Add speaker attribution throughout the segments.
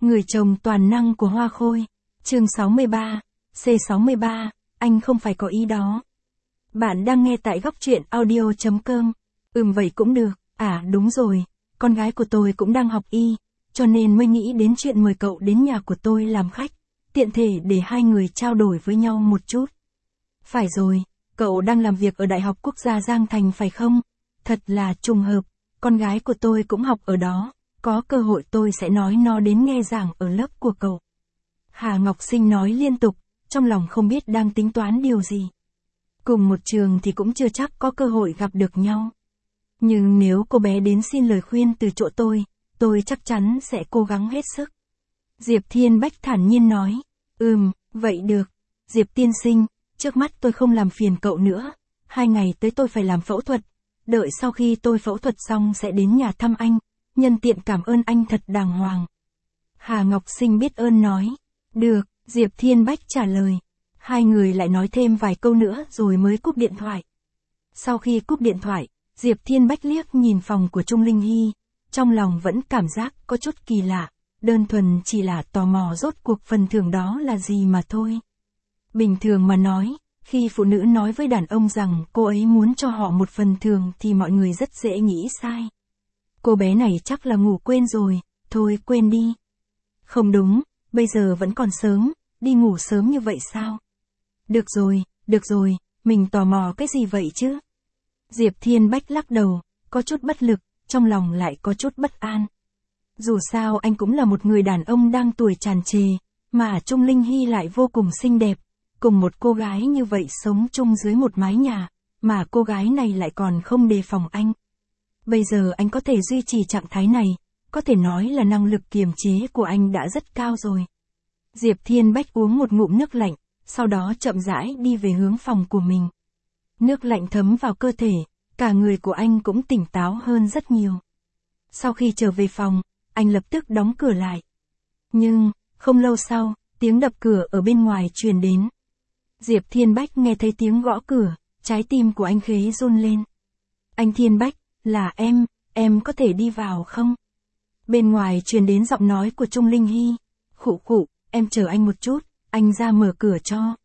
Speaker 1: Người chồng toàn năng của Hoa Khôi. Chương 63, C63, anh không phải có ý đó. Bạn đang nghe tại góc truyện audio.com. Vậy cũng được, đúng rồi, con gái của tôi cũng đang học y, cho nên mới nghĩ đến chuyện mời cậu đến nhà của tôi làm khách, tiện thể để hai người trao đổi với nhau một chút. Phải rồi, cậu đang làm việc ở Đại học Quốc gia Giang Thành phải không? Thật là trùng hợp, con gái của tôi cũng học ở đó, có cơ hội tôi sẽ nói nó đến nghe giảng ở lớp của cậu. Hà Ngọc Sinh nói liên tục, trong lòng không biết đang tính toán điều gì. Cùng một trường thì cũng chưa chắc có cơ hội gặp được nhau. Nhưng nếu cô bé đến xin lời khuyên từ chỗ tôi chắc chắn sẽ cố gắng hết sức. Diệp Thiên Bách thản nhiên nói, vậy được. Diệp tiên sinh, trước mắt tôi không làm phiền cậu nữa, 2 ngày tới tôi phải làm phẫu thuật, đợi sau khi tôi phẫu thuật xong sẽ đến nhà thăm anh, nhân tiện cảm ơn anh thật đàng hoàng. Hà Ngọc Sinh biết ơn nói, được, Diệp Thiên Bách trả lời. Hai người lại nói thêm vài câu nữa rồi mới cúp điện thoại. Sau khi cúp điện thoại, Diệp Thiên Bách liếc nhìn phòng của Trung Linh Hy, trong lòng vẫn cảm giác có chút kỳ lạ, đơn thuần chỉ là tò mò rốt cuộc phần thưởng đó là gì mà thôi. Bình thường mà nói, khi phụ nữ nói với đàn ông rằng cô ấy muốn cho họ một phần thưởng thì mọi người rất dễ nghĩ sai. Cô bé này chắc là ngủ quên rồi, thôi quên đi. Không đúng, bây giờ vẫn còn sớm, đi ngủ sớm như vậy sao? Được rồi, mình tò mò cái gì vậy chứ? Diệp Thiên Bách lắc đầu, có chút bất lực, trong lòng lại có chút bất an. Dù sao anh cũng là một người đàn ông đang tuổi tràn trề, mà Trung Linh Hy lại vô cùng xinh đẹp, cùng một cô gái như vậy sống chung dưới một mái nhà, mà cô gái này lại còn không đề phòng anh. Bây giờ anh có thể duy trì trạng thái này, có thể nói là năng lực kiềm chế của anh đã rất cao rồi. Diệp Thiên Bách uống một ngụm nước lạnh, sau đó chậm rãi đi về hướng phòng của mình. Nước lạnh thấm vào cơ thể, cả người của anh cũng tỉnh táo hơn rất nhiều. Sau khi trở về phòng, anh lập tức đóng cửa lại. Nhưng, không lâu sau, tiếng đập cửa ở bên ngoài truyền đến. Diệp Thiên Bách nghe thấy tiếng gõ cửa, trái tim của anh khế run lên. Anh Thiên Bách, là em có thể đi vào không? Bên ngoài truyền đến giọng nói của Trung Linh Hy. Khụ, em chờ anh một chút, anh ra mở cửa cho.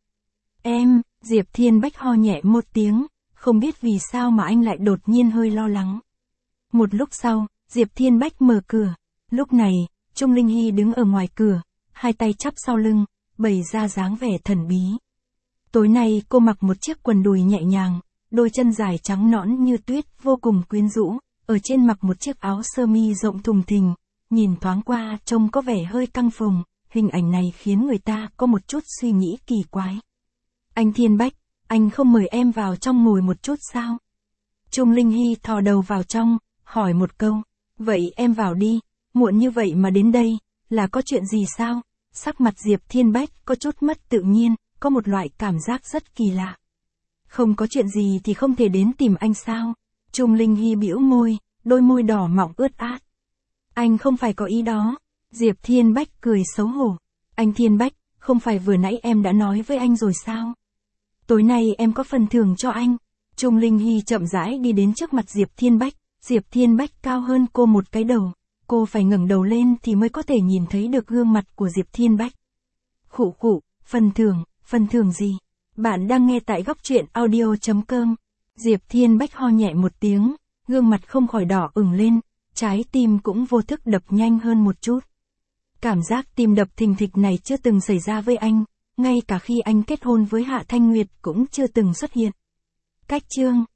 Speaker 1: Diệp Thiên Bách ho nhẹ một tiếng, không biết vì sao mà anh lại đột nhiên hơi lo lắng. Một lúc sau, Diệp Thiên Bách mở cửa. Lúc này, Trung Linh Hy đứng ở ngoài cửa, hai tay chắp sau lưng, bày ra dáng vẻ thần bí. Tối nay cô mặc một chiếc quần đùi nhẹ nhàng, đôi chân dài trắng nõn như tuyết vô cùng quyến rũ, ở trên mặc một chiếc áo sơ mi rộng thùng thình, nhìn thoáng qua trông có vẻ hơi căng phồng, hình ảnh này khiến người ta có một chút suy nghĩ kỳ quái. Anh Thiên Bách, anh không mời em vào trong ngồi một chút sao? Trung Linh Hy thò đầu vào trong, hỏi một câu, vậy em vào đi, muộn như vậy mà đến đây, là có chuyện gì sao? Sắc mặt Diệp Thiên Bách có chút mất tự nhiên, có một loại cảm giác rất kỳ lạ. Không có chuyện gì thì không thể đến tìm anh sao? Trung Linh Hy bĩu môi, đôi môi đỏ mọng ướt át. Anh không phải có ý đó. Diệp Thiên Bách cười xấu hổ. Anh Thiên Bách, không phải vừa nãy em đã nói với anh rồi sao? Tối nay em có phần thưởng cho anh. Trung Linh Hy chậm rãi đi đến trước mặt Diệp Thiên Bách. Diệp Thiên Bách cao hơn cô một cái đầu. Cô phải ngẩng đầu lên thì mới có thể nhìn thấy được gương mặt của Diệp Thiên Bách. Khụ, phần thưởng gì? Bạn đang nghe tại góc truyện audio.com. Diệp Thiên Bách ho nhẹ một tiếng, gương mặt không khỏi đỏ ửng lên, trái tim cũng vô thức đập nhanh hơn một chút. Cảm giác tim đập thình thịch này chưa từng xảy ra với anh, ngay cả khi anh kết hôn với Hạ Thanh Nguyệt cũng chưa từng xuất hiện. Cách chương